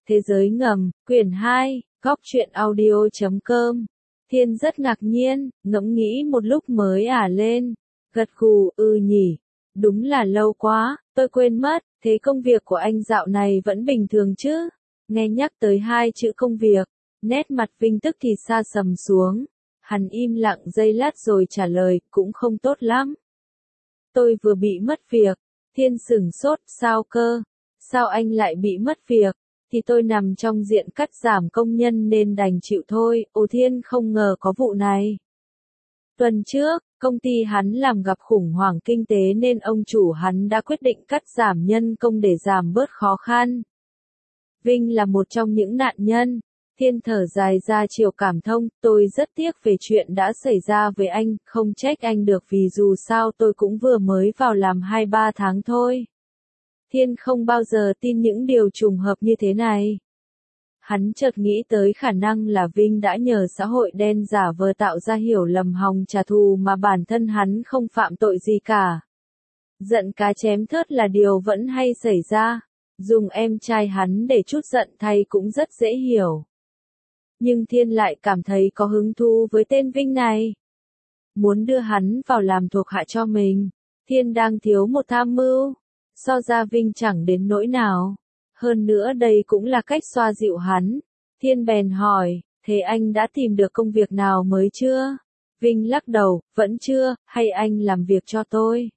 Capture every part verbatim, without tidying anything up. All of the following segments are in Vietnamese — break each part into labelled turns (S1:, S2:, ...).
S1: Thế giới ngầm, quyển hai, góc truyện audio chấm com. Thiên rất ngạc nhiên, ngẫm nghĩ một lúc mới ả lên. Gật gù, ừ nhỉ. Đúng là lâu quá, tôi quên mất, thế công việc của anh dạo này vẫn bình thường chứ? Nghe nhắc tới hai chữ công việc, nét mặt Vinh tức thì sa sầm xuống. Hắn im lặng giây lát rồi trả lời, cũng không tốt lắm. Tôi vừa bị mất việc. Thiên sửng sốt, sao cơ? Sao anh lại bị mất việc? Thì tôi nằm trong diện cắt giảm công nhân nên đành chịu thôi. Ồ, Thiên không ngờ có vụ này. Tuần trước, công ty hắn làm gặp khủng hoảng kinh tế nên ông chủ hắn đã quyết định cắt giảm nhân công để giảm bớt khó khăn. Vinh là một trong những nạn nhân. Thiên thở dài ra chiều cảm thông, tôi rất tiếc về chuyện đã xảy ra với anh, không trách anh được vì dù sao tôi cũng vừa mới vào làm hai ba tháng thôi. Thiên không bao giờ tin những điều trùng hợp như thế này. Hắn chợt nghĩ tới khả năng là Vinh đã nhờ xã hội đen giả vờ tạo ra hiểu lầm hòng trả thù mà bản thân hắn không phạm tội gì cả. Giận cá chém thớt là điều vẫn hay xảy ra. Dùng em trai hắn để trút giận thay cũng rất dễ hiểu. Nhưng Thiên lại cảm thấy có hứng thú với tên Vinh này. Muốn đưa hắn vào làm thuộc hạ cho mình. Thiên đang thiếu một tham mưu. So ra Vinh chẳng đến nỗi nào. Hơn nữa đây cũng là cách xoa dịu hắn. Thiên bèn hỏi, thế anh đã tìm được công việc nào mới chưa? Vinh lắc đầu, vẫn chưa, hay anh làm việc cho tôi?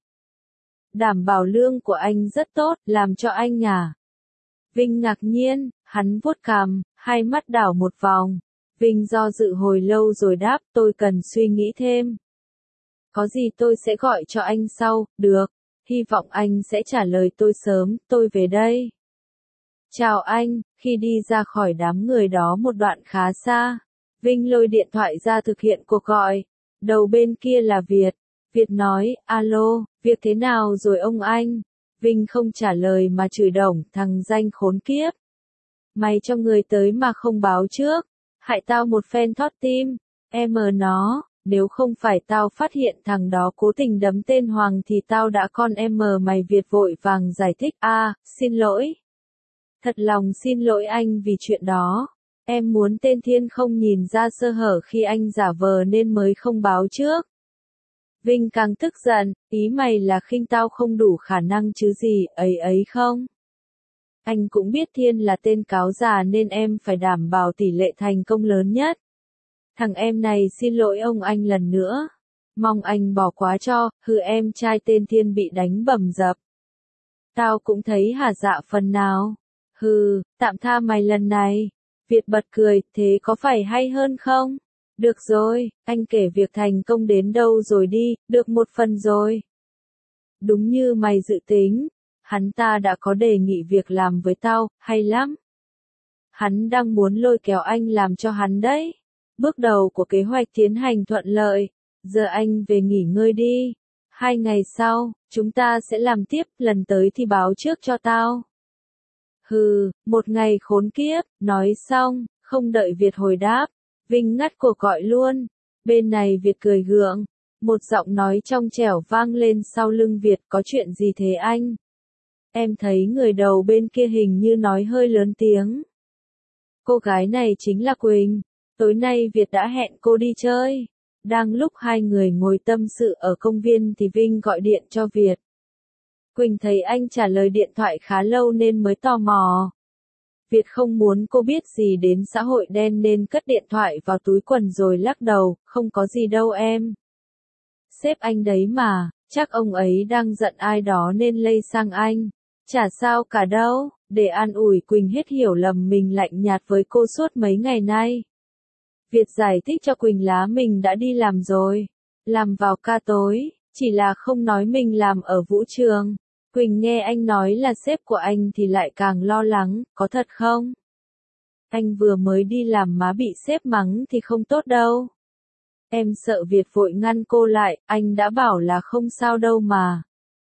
S1: Đảm bảo lương của anh rất tốt, làm cho anh à? Vinh ngạc nhiên, hắn vuốt cằm, hai mắt đảo một vòng. Vinh do dự hồi lâu rồi đáp, tôi cần suy nghĩ thêm. Có gì tôi sẽ gọi cho anh sau, được. Hy vọng anh sẽ trả lời tôi sớm, tôi về đây. Chào anh. Khi đi ra khỏi đám người đó một đoạn khá xa, Vinh lôi điện thoại ra thực hiện cuộc gọi. Đầu bên kia là Việt. Việt nói, alo, việc thế nào rồi ông anh? Vinh không trả lời mà chửi đồng, thằng danh khốn kiếp. Mày cho người tới mà không báo trước, hại tao một phen thót tim, em mờ nó. Nếu không phải tao phát hiện thằng đó cố tình đấm tên Hoàng thì tao đã con em mờ mày. Việt vội vàng giải thích, a, à, xin lỗi. Thật lòng xin lỗi anh vì chuyện đó. Em muốn tên Thiên không nhìn ra sơ hở khi anh giả vờ nên mới không báo trước. Vinh càng tức giận, ý mày là khinh tao không đủ khả năng chứ gì, ấy ấy không? Anh cũng biết Thiên là tên cáo già nên em phải đảm bảo tỷ lệ thành công lớn nhất. Thằng em này xin lỗi ông anh lần nữa. Mong anh bỏ qua cho, hừ em trai tên Thiên bị đánh bầm dập. Tao cũng thấy hả dạ phần nào. Hừ, tạm tha mày lần này. Việt bật cười, thế có phải hay hơn không? Được rồi, anh kể việc thành công đến đâu rồi đi, được một phần rồi. Đúng như mày dự tính, hắn ta đã có đề nghị việc làm với tao, hay lắm. Hắn đang muốn lôi kéo anh làm cho hắn đấy. Bước đầu của kế hoạch tiến hành thuận lợi, giờ anh về nghỉ ngơi đi. Hai ngày sau, chúng ta sẽ làm tiếp, lần tới thì báo trước cho tao. Hừ, một ngày khốn kiếp, nói xong, không đợi Việt hồi đáp, Vinh ngắt cuộc gọi luôn. Bên này Việt cười gượng, một giọng nói trong trẻo vang lên sau lưng Việt, có chuyện gì thế anh? Em thấy người đầu bên kia hình như nói hơi lớn tiếng. Cô gái này chính là Quỳnh. Tối nay Việt đã hẹn cô đi chơi. Đang lúc hai người ngồi tâm sự ở công viên thì Vinh gọi điện cho Việt. Quỳnh thấy anh trả lời điện thoại khá lâu nên mới tò mò. Việt không muốn cô biết gì đến xã hội đen nên cất điện thoại vào túi quần rồi lắc đầu, không có gì đâu em. Sếp anh đấy mà, chắc ông ấy đang giận ai đó nên lây sang anh. Chả sao cả đâu, để an ủi Quỳnh hết hiểu lầm mình lạnh nhạt với cô suốt mấy ngày nay. Việt giải thích cho Quỳnh là mình đã đi làm rồi, làm vào ca tối, chỉ là không nói mình làm ở vũ trường. Quỳnh nghe anh nói là sếp của anh thì lại càng lo lắng, có thật không? Anh vừa mới đi làm má bị sếp mắng thì không tốt đâu. Em sợ Việt vội ngăn cô lại, anh đã bảo là không sao đâu mà.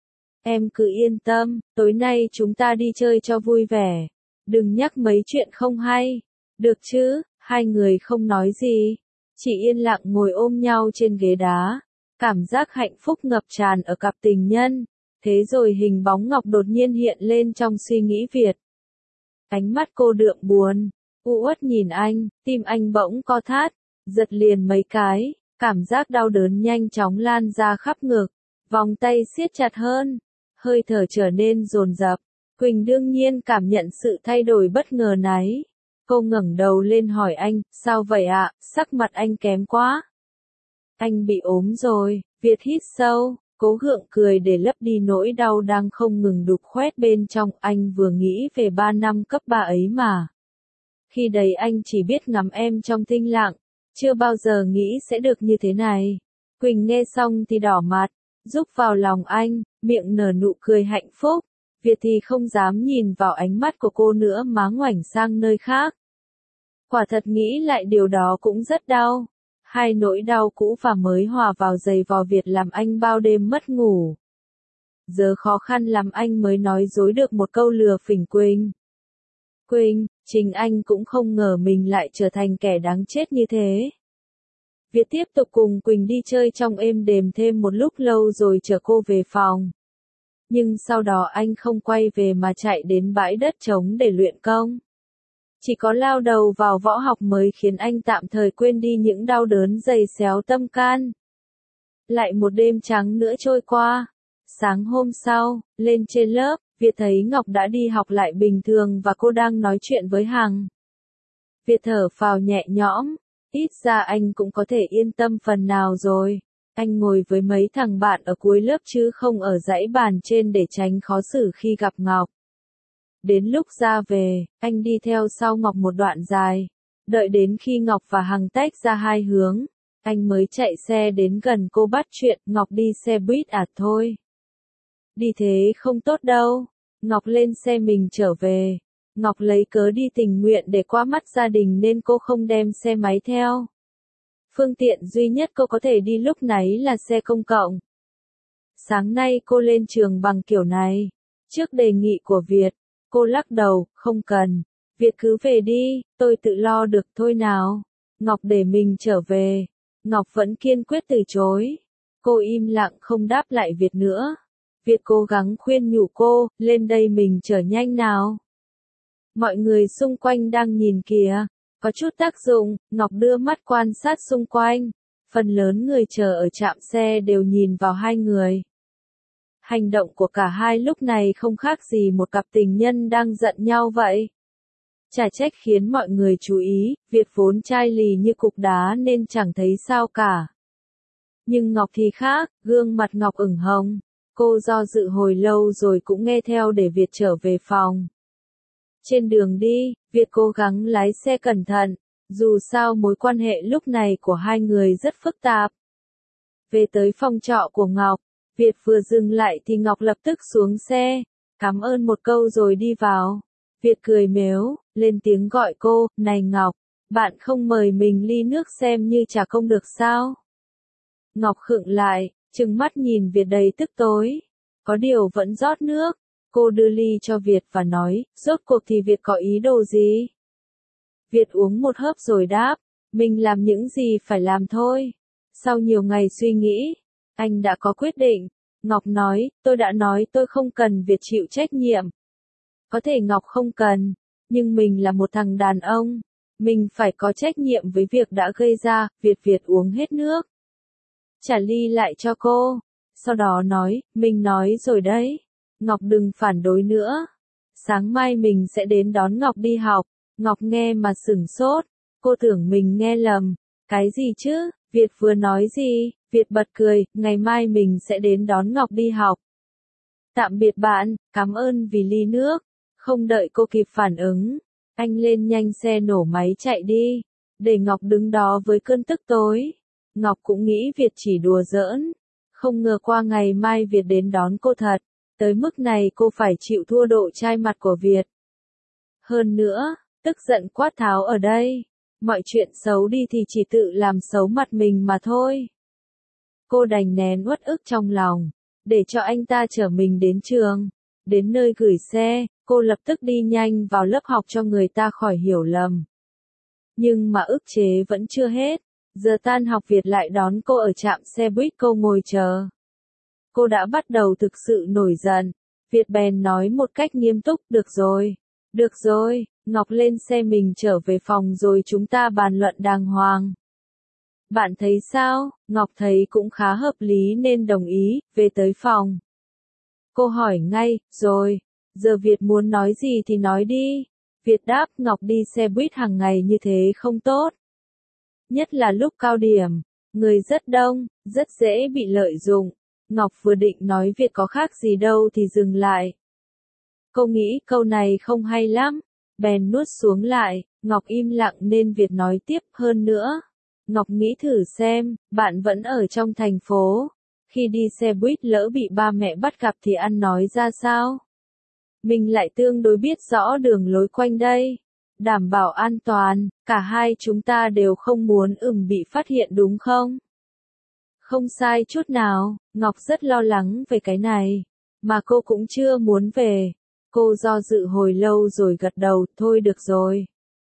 S1: Em cứ yên tâm, tối nay chúng ta đi chơi cho vui vẻ. Đừng nhắc mấy chuyện không hay. Được chứ? Hai người không nói gì, chỉ yên lặng ngồi ôm nhau trên ghế đá. Cảm giác hạnh phúc ngập tràn ở cặp tình nhân. Thế rồi hình bóng Ngọc đột nhiên hiện lên trong suy nghĩ Việt. Ánh mắt cô đượm buồn, u uất nhìn anh, tim anh bỗng co thắt, giật liền mấy cái, cảm giác đau đớn nhanh chóng lan ra khắp ngực, vòng tay siết chặt hơn, hơi thở trở nên dồn dập. Quỳnh đương nhiên cảm nhận sự thay đổi bất ngờ này. Cô ngẩng đầu lên hỏi anh, sao vậy ạ, sắc mặt anh kém quá. Anh bị ốm rồi, Việt hít sâu, cố gượng cười để lấp đi nỗi đau đang không ngừng đục khoét bên trong. Anh vừa nghĩ về ba năm cấp ba ấy mà. Khi đấy anh chỉ biết ngắm em trong thinh lặng, chưa bao giờ nghĩ sẽ được như thế này. Quỳnh nghe xong thì đỏ mặt, rúc vào lòng anh, miệng nở nụ cười hạnh phúc. Việt thì không dám nhìn vào ánh mắt của cô nữa mà ngoảnh sang nơi khác. Quả thật nghĩ lại điều đó cũng rất đau. Hai nỗi đau cũ và mới hòa vào giày vò Việt làm anh bao đêm mất ngủ. Giờ khó khăn lắm anh mới nói dối được một câu lừa phỉnh Quỳnh. Quỳnh, chính anh cũng không ngờ mình lại trở thành kẻ đáng chết như thế. Việt tiếp tục cùng Quỳnh đi chơi trong êm đềm thêm một lúc lâu rồi chở cô về phòng. Nhưng sau đó anh không quay về mà chạy đến bãi đất trống để luyện công. Chỉ có lao đầu vào võ học mới khiến anh tạm thời quên đi những đau đớn dày xéo tâm can. Lại một đêm trắng nữa trôi qua. Sáng hôm sau, lên trên lớp, Việt thấy Ngọc đã đi học lại bình thường và cô đang nói chuyện với Hằng. Việt thở phào nhẹ nhõm, ít ra anh cũng có thể yên tâm phần nào rồi. Anh ngồi với mấy thằng bạn ở cuối lớp chứ không ở dãy bàn trên để tránh khó xử khi gặp Ngọc. Đến lúc ra về, anh đi theo sau Ngọc một đoạn dài. Đợi đến khi Ngọc và Hằng tách ra hai hướng, anh mới chạy xe đến gần cô bắt chuyện. Ngọc đi xe buýt à thôi. Đi thế không tốt đâu. Ngọc lên xe mình trở về. Ngọc lấy cớ đi tình nguyện để qua mắt gia đình nên cô không đem xe máy theo. Phương tiện duy nhất cô có thể đi lúc nãy là xe công cộng. Sáng nay cô lên trường bằng kiểu này. Trước đề nghị của Việt, cô lắc đầu, không cần. Việt cứ về đi, tôi tự lo được thôi nào. Ngọc để mình trở về. Ngọc vẫn kiên quyết từ chối. Cô im lặng không đáp lại Việt nữa. Việt cố gắng khuyên nhủ cô, lên đây mình chở nhanh nào. Mọi người xung quanh đang nhìn kìa. Có chút tác dụng, Ngọc đưa mắt quan sát xung quanh. Phần lớn người chờ ở trạm xe đều nhìn vào hai người. Hành động của cả hai lúc này không khác gì một cặp tình nhân đang giận nhau vậy. Chả trách khiến mọi người chú ý, Việt vốn chai lì như cục đá nên chẳng thấy sao cả. Nhưng Ngọc thì khác, gương mặt Ngọc ửng hồng. Cô do dự hồi lâu rồi cũng nghe theo để Việt trở về phòng. Trên đường đi, Việt cố gắng lái xe cẩn thận, dù sao mối quan hệ lúc này của hai người rất phức tạp. Về tới phòng trọ của Ngọc, Việt vừa dừng lại thì Ngọc lập tức xuống xe, cảm ơn một câu rồi đi vào. Việt cười mếu, lên tiếng gọi cô, này Ngọc, bạn không mời mình ly nước xem như trả công được sao? Ngọc khựng lại, trừng mắt nhìn Việt đầy tức tối, có điều vẫn rót nước. Cô đưa ly cho Việt và nói, rốt cuộc thì Việt có ý đồ gì? Việt uống một hớp rồi đáp, mình làm những gì phải làm thôi. Sau nhiều ngày suy nghĩ, anh đã có quyết định. Ngọc nói, tôi đã nói tôi không cần Việt chịu trách nhiệm. Có thể Ngọc không cần, nhưng mình là một thằng đàn ông. Mình phải có trách nhiệm với việc đã gây ra. Việt Việt uống hết nước. Trả ly lại cho cô. Sau đó nói, mình nói rồi đấy. Ngọc đừng phản đối nữa. Sáng mai mình sẽ đến đón Ngọc đi học. Ngọc nghe mà sửng sốt. Cô tưởng mình nghe lầm. Cái gì chứ? Việt vừa nói gì? Việt bật cười, ngày mai mình sẽ đến đón Ngọc đi học. Tạm biệt bạn, cảm ơn vì ly nước. Không đợi cô kịp phản ứng, anh lên nhanh xe nổ máy chạy đi. Để Ngọc đứng đó với cơn tức tối. Ngọc cũng nghĩ Việt chỉ đùa giỡn. Không ngờ qua ngày mai Việt đến đón cô thật. Tới mức này cô phải chịu thua độ chai mặt của Việt. Hơn nữa, tức giận quát tháo ở đây. Mọi chuyện xấu đi thì chỉ tự làm xấu mặt mình mà thôi. Cô đành nén uất ức trong lòng, để cho anh ta chở mình đến trường. Đến nơi gửi xe, cô lập tức đi nhanh vào lớp học cho người ta khỏi hiểu lầm. Nhưng mà ức chế vẫn chưa hết. Giờ tan học Việt lại đón cô ở trạm xe buýt cô ngồi chờ. Cô đã bắt đầu thực sự nổi giận. Việt bèn nói một cách nghiêm túc, được rồi. Được rồi, Ngọc lên xe mình trở về phòng rồi chúng ta bàn luận đàng hoàng. Bạn thấy sao? Ngọc thấy cũng khá hợp lý nên đồng ý, về tới phòng. Cô hỏi ngay, rồi, giờ Việt muốn nói gì thì nói đi. Việt đáp, Ngọc đi xe buýt hàng ngày như thế không tốt. Nhất là lúc cao điểm, người rất đông, rất dễ bị lợi dụng. Ngọc vừa định nói Việt có khác gì đâu thì dừng lại. Cô nghĩ câu này không hay lắm, bèn nuốt xuống lại. Ngọc im lặng nên Việt nói tiếp hơn nữa. Ngọc nghĩ thử xem, bạn vẫn ở trong thành phố. Khi đi xe buýt lỡ bị ba mẹ bắt gặp thì ăn nói ra sao? Mình lại tương đối biết rõ đường lối quanh đây. Đảm bảo an toàn, cả hai chúng ta đều không muốn ừm bị phát hiện đúng không? Không sai chút nào, Ngọc rất lo lắng về cái này. Mà cô cũng chưa muốn về. Cô do dự hồi lâu rồi gật đầu, thôi được rồi.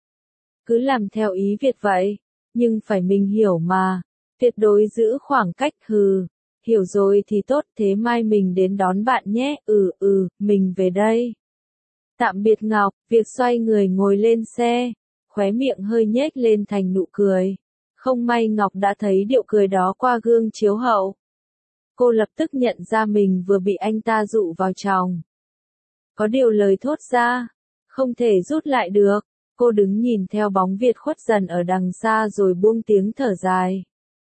S1: Cứ làm theo ý Việt vậy. Nhưng phải mình hiểu mà. Tuyệt đối giữ khoảng cách hừ. Hiểu rồi thì tốt, thế mai mình đến đón bạn nhé, ừ ừ, mình về đây. Tạm biệt Ngọc, Việc xoay người ngồi lên xe, khóe miệng hơi nhếch lên thành nụ cười. Không may Ngọc đã thấy điệu cười đó qua gương chiếu hậu. Cô lập tức nhận ra mình vừa bị anh ta dụ vào chòng. Có điều lời thốt ra, không thể rút lại được. Cô đứng nhìn theo bóng Việt khuất dần ở đằng xa rồi buông tiếng thở dài.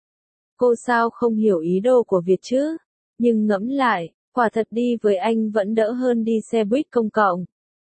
S1: Cô sao không hiểu ý đồ của Việt chứ? Nhưng ngẫm lại, quả thật đi với anh vẫn đỡ hơn đi xe buýt công cộng.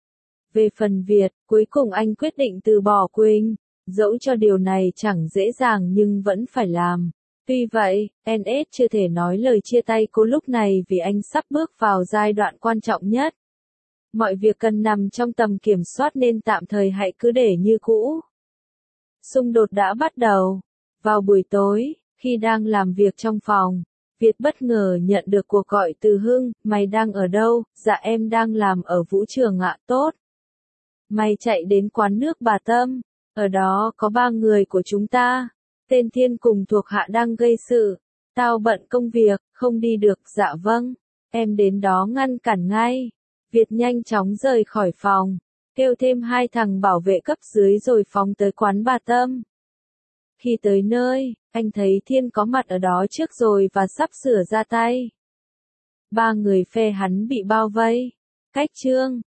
S1: Về phần Việt, cuối cùng anh quyết định từ bỏ Quỳnh. Dẫu cho điều này chẳng dễ dàng nhưng vẫn phải làm. Tuy vậy, en ét chưa thể nói lời chia tay cô lúc này vì anh sắp bước vào giai đoạn quan trọng nhất. Mọi việc cần nằm trong tầm kiểm soát nên tạm thời hãy cứ để như cũ. Xung đột đã bắt đầu. Vào buổi tối, khi đang làm việc trong phòng, Việt bất ngờ nhận được cuộc gọi từ Hưng, mày đang ở đâu? Dạ em đang làm ở vũ trường ạ, tốt. Mày chạy đến quán nước Bà Tâm, ở đó có ba người của chúng ta. Tên Thiên cùng thuộc hạ đang gây sự. Tao bận công việc, không đi được, dạ vâng. Em đến đó ngăn cản ngay. Việt nhanh chóng rời khỏi phòng, kêu thêm hai thằng bảo vệ cấp dưới rồi phóng tới quán Bà Tâm. Khi tới nơi, anh thấy Thiên có mặt ở đó trước rồi và sắp sửa ra tay. Ba người phe hắn bị bao vây. Cách chương